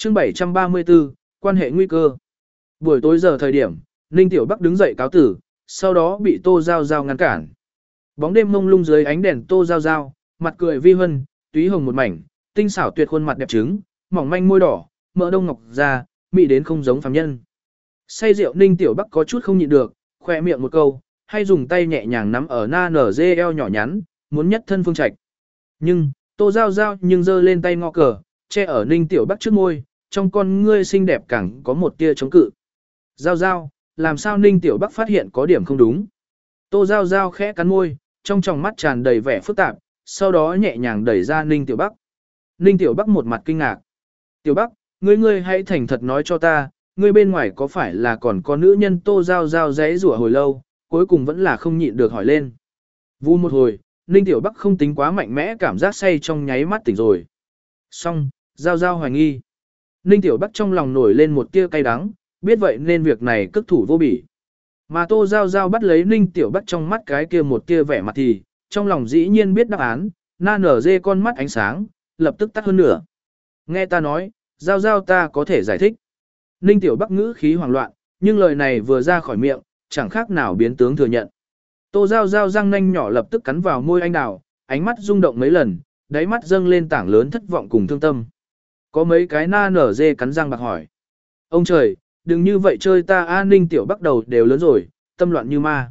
Chương 734, quan hệ nguy cơ. Buổi tối giờ thời điểm, Ninh Tiểu Bắc đứng dậy cáo tử, sau đó bị Tô Giao Giao ngăn cản. Bóng đêm mông lung dưới ánh đèn Tô Giao Giao, mặt cười vi huân, túy hồng một mảnh, tinh xảo tuyệt khuôn mặt đẹp trứng, mỏng manh môi đỏ, mỡ đông ngọc da, mị đến không giống phàm nhân. Say rượu Ninh Tiểu Bắc có chút không nhịn được, khoe miệng một câu, hay dùng tay nhẹ nhàng nắm ở na nở dê eo nhỏ nhắn, muốn nhất thân phương trạch. Nhưng, Tô Giao Giao nhưng giơ lên tay ngọ cờ, che ở Ninh Tiểu Bắc trước môi, trong con ngươi xinh đẹp càng có một tia chống cự. Giao Giao, làm sao Ninh Tiểu Bắc phát hiện có điểm không đúng. Tô Giao Giao khẽ cắn môi, trong tròng mắt tràn đầy vẻ phức tạp, sau đó nhẹ nhàng đẩy ra Ninh Tiểu Bắc. Ninh Tiểu Bắc một mặt kinh ngạc. Tiểu Bắc, ngươi hãy thành thật nói cho ta, ngươi bên ngoài có phải là còn có nữ nhân? Tô Giao Giao giãy giụa hồi lâu, cuối cùng vẫn là không nhịn được hỏi lên. Vu một hồi, Ninh Tiểu Bắc không tính quá mạnh mẽ, cảm giác say trong nháy mắt tỉnh rồi. Xong, Giao Giao hoài nghi. Ninh Tiểu Bắc trong lòng nổi lên một tia cay đắng, biết vậy nên việc này cất thủ vô bỉ. Mà Tô Giao Giao bắt lấy Ninh Tiểu Bắc trong mắt cái kia một tia vẻ mặt thì, trong lòng dĩ nhiên biết đáp án, na nở dê con mắt ánh sáng, lập tức tắt hơn nửa. Nghe ta nói, Giao Giao ta có thể giải thích. Ninh Tiểu Bắc ngữ khí hoảng loạn, nhưng lời này vừa ra khỏi miệng, chẳng khác nào biến tướng thừa nhận. Tô Giao Giao răng nanh nhỏ lập tức cắn vào môi anh đào, ánh mắt rung động mấy lần, đáy mắt dâng lên tảng lớn thất vọng cùng thương tâm. Có mấy cái na nở dê cắn răng bạc hỏi. Ông trời, đừng như vậy chơi ta. An Ninh Tiểu Bắc đầu đều lớn rồi, tâm loạn như ma.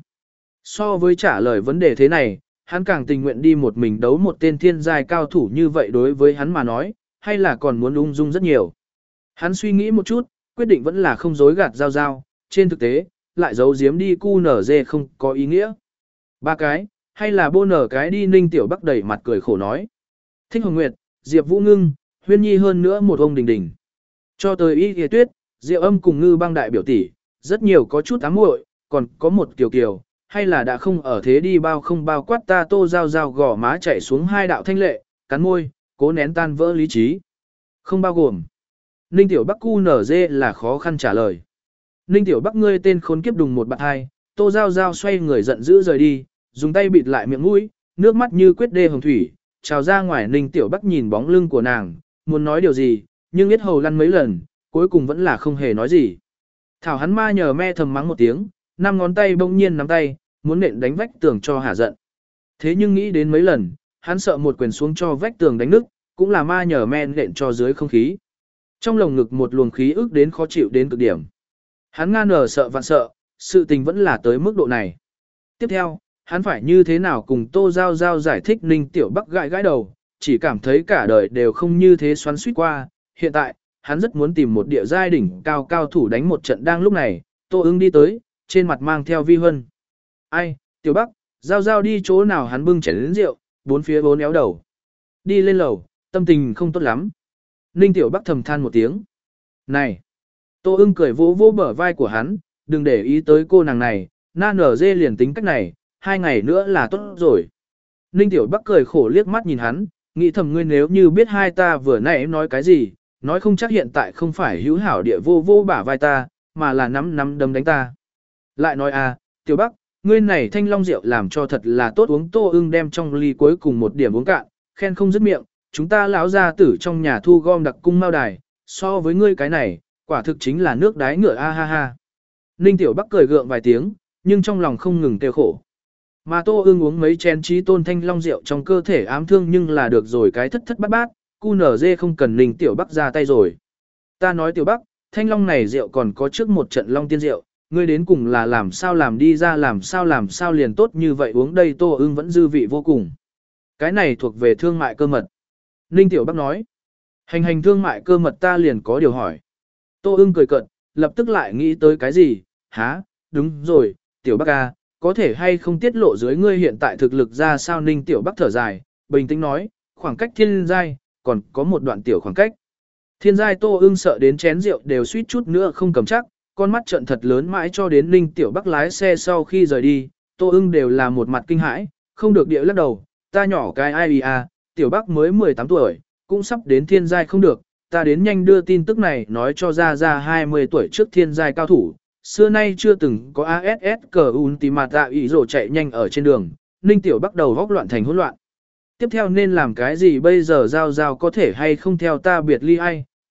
So với trả lời vấn đề thế này, hắn càng tình nguyện đi một mình đấu một tên thiên giai cao thủ như vậy. Đối với hắn mà nói, hay là còn muốn ung dung rất nhiều. Hắn suy nghĩ một chút, quyết định vẫn là không dối gạt Giao Giao, trên thực tế, lại giấu giếm đi cu nở dê không có ý nghĩa. Ba cái, hay là bô nở cái đi. Ninh Tiểu Bắc đẩy mặt cười khổ nói. Thích Hồng Nguyệt, Diệp Vũ Ngưng, Huyên Nhi hơn nữa một ông Đình Đình. Cho tới Y Kỳ Tuyết, Diệu Âm cùng Ngư Băng đại biểu tỷ, rất nhiều có chút ám muội, còn có một Kiều Kiều, hay là đã không ở thế đi bao không bao quát ta. Tô Giao Giao gò má chảy xuống hai đạo thanh lệ, cắn môi, cố nén tan vỡ lý trí. Không bao gồm. Ninh Tiểu Bắc cu nở dê là khó khăn trả lời. Ninh Tiểu Bắc ngươi tên khốn kiếp đùng một bạt hai. Tô Giao Giao xoay người giận dữ rời đi, dùng tay bịt lại miệng mũi, nước mắt như quyết đê hồng thủy, trào ra ngoài. Ninh Tiểu Bắc nhìn bóng lưng của nàng, muốn nói điều gì, nhưng biết hầu lăn mấy lần, cuối cùng vẫn là không hề nói gì. Thảo hắn ma nhờ me thầm mắng một tiếng, năm ngón tay bỗng nhiên nắm tay, muốn nện đánh vách tường cho hả giận. Thế nhưng nghĩ đến mấy lần, hắn sợ một quyền xuống cho vách tường đánh nứt, cũng là ma nhờ me nện cho dưới không khí. Trong lồng ngực một luồng khí ức đến khó chịu đến cực điểm. Hắn ngang ngờ sợ vạn sợ, sự tình vẫn là tới mức độ này. Tiếp theo, hắn phải như thế nào cùng Tô Giao Giao giải thích? Ninh Tiểu Bắc gãi gãi đầu, chỉ cảm thấy cả đời đều không như thế xoắn suýt qua. Hiện tại, hắn rất muốn tìm một địa giai đỉnh cao cao thủ đánh một trận. Đang lúc này, Tô Ưng đi tới, trên mặt mang theo vi huân. Ai, Tiểu Bắc, Giao Giao đi chỗ nào? Hắn bưng chén đến rượu, bốn phía bốn éo đầu. Đi lên lầu, tâm tình không tốt lắm. Ninh Tiểu Bắc thầm than một tiếng. Này! Tô Ưng cười vỗ vỗ bờ vai của hắn, đừng để ý tới cô nàng này, na nở dê liền tính cách này, 2 ngày nữa là tốt rồi. Ninh Tiểu Bắc cười khổ liếc mắt nhìn hắn, nghĩ thầm ngươi nếu như biết hai ta vừa nãy nói cái gì, nói không chắc hiện tại không phải hữu hảo địa vô vô bả vai ta, mà là nắm đấm đánh ta. Lại nói à, Tiểu Bắc, ngươi này thanh long rượu làm cho thật là tốt uống. Tô Ưng đem trong ly cuối cùng một điểm uống cạn, khen không dứt miệng, chúng ta lão gia tử trong nhà thu gom đặc cung mao đài, so với ngươi cái này, quả thực chính là nước đái ngựa a ha ha. Ninh Tiểu Bắc cười gượng vài tiếng, nhưng trong lòng không ngừng kêu khổ. Mà Tô Ưng uống mấy chén trí tôn thanh long rượu trong cơ thể ám thương nhưng là được rồi cái thất thất bát bát, cu nở dê không cần Ninh Tiểu Bắc ra tay rồi. Ta nói Tiểu Bắc, thanh long này rượu còn có trước một trận long tiên rượu, ngươi đến cùng là làm sao làm đi ra, làm sao liền tốt như vậy uống đây. Tô Ưng vẫn dư vị vô cùng. Cái này thuộc về thương mại cơ mật. Ninh Tiểu Bắc nói, hành thương mại cơ mật ta liền có điều hỏi. Tô Ưng cười cợt, lập tức lại nghĩ tới cái gì, há, đúng rồi, Tiểu Bắc à, có thể hay không tiết lộ dưới ngươi hiện tại thực lực ra sao? Ninh Tiểu Bắc thở dài, bình tĩnh nói, khoảng cách thiên giai, còn có một đoạn tiểu khoảng cách. Thiên giai. Tô Ưng sợ đến chén rượu đều suýt chút nữa không cầm chắc, con mắt trợn thật lớn mãi cho đến Ninh Tiểu Bắc lái xe sau khi rời đi, Tô Ưng đều là một mặt kinh hãi, không được địa lắc đầu, ta nhỏ cái ai à, Tiểu Bắc mới 18 tuổi, cũng sắp đến thiên giai không được, ta đến nhanh đưa tin tức này nói cho ra 20 tuổi trước thiên giai cao thủ, xưa nay chưa từng có ASS cờ Ultimate ý rổ chạy nhanh ở trên đường. Ninh Tiểu Bắc đầu góc loạn thành hỗn loạn. Tiếp theo nên làm cái gì bây giờ? Giao Giao có thể hay không theo ta biệt ly ai,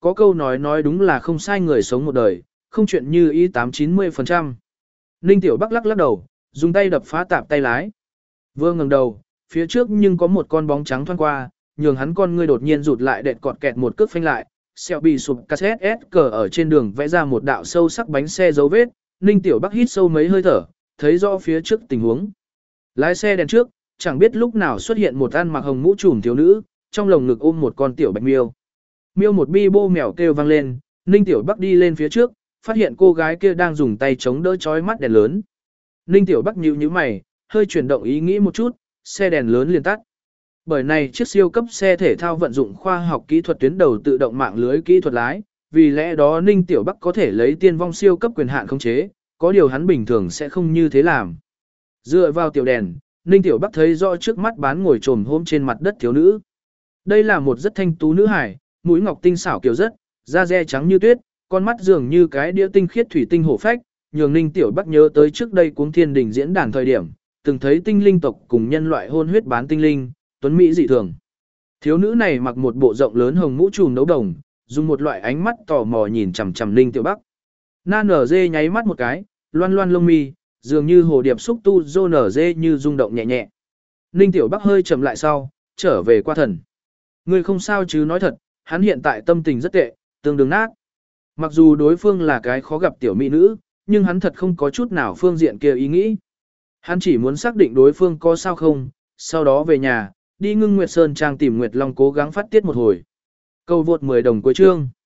có câu nói đúng là không sai người sống một đời, không chuyện như ý 8-90%. Ninh Tiểu Bắc lắc lắc đầu, dùng tay đập phá tạp tay lái. Vừa ngẩng đầu, phía trước nhưng có một con bóng trắng thoăn qua, nhường hắn con ngươi đột nhiên rụt lại đệt cọt kẹt một cước phanh lại, sẹo bị sụp cassette S cờ ở trên đường vẽ ra một đạo sâu sắc bánh xe dấu vết, Ninh Tiểu Bắc hít sâu mấy hơi thở, thấy rõ phía trước tình huống. Lái xe đèn trước, chẳng biết lúc nào xuất hiện một ăn mặc hồng mũ trùm thiếu nữ, trong lồng ngực ôm một con tiểu bạch miêu. Miêu một bi bô mèo kêu vang lên, Ninh Tiểu Bắc đi lên phía trước, phát hiện cô gái kia đang dùng tay chống đỡ chói mắt đèn lớn. Ninh Tiểu Bắc nhíu nhíu mày, hơi chuyển động ý nghĩ một chút, xe đèn lớn liền tắt. Bởi này chiếc siêu cấp xe thể thao vận dụng khoa học kỹ thuật tuyến đầu tự động mạng lưới kỹ thuật lái, vì lẽ đó Ninh Tiểu Bắc có thể lấy tiên vong siêu cấp quyền hạn khống chế, có điều hắn bình thường sẽ không như thế làm. Dựa vào tiểu đèn, Ninh Tiểu Bắc thấy rõ trước mắt bán ngồi trồm hôm trên mặt đất thiếu nữ. Đây là một rất thanh tú nữ hải, mũi ngọc tinh xảo kiều rất, da dê trắng như tuyết, con mắt dường như cái đĩa tinh khiết thủy tinh hổ phách, nhường Ninh Tiểu Bắc nhớ tới trước đây cuống thiên đình diễn đàn thời điểm, từng thấy tinh linh tộc cùng nhân loại hôn huyết bán tinh linh, tuấn mỹ dị thường. Thiếu nữ này mặc một bộ rộng lớn hồng mũ trùm đấu đồng, dùng một loại ánh mắt tò mò nhìn chằm chằm Ninh Tiểu Bắc. Na nở dê nháy mắt một cái, loan loan lông mi, dường như hồ điệp xúc tu rô nở dê như rung động nhẹ nhẹ. Ninh Tiểu Bắc hơi chậm lại sau, trở về qua thần. Ngươi không sao chứ, nói thật, hắn hiện tại tâm tình rất tệ, tương đương nát. Mặc dù đối phương là cái khó gặp tiểu mỹ nữ, nhưng hắn thật không có chút nào phương diện kia ý nghĩ. Hắn chỉ muốn xác định đối phương có sao không, sau đó về nhà, đi Ngưng Nguyệt Sơn Trang tìm Nguyệt Long cố gắng phát tiết một hồi. Cầu vượt 10 đồng cuối chương.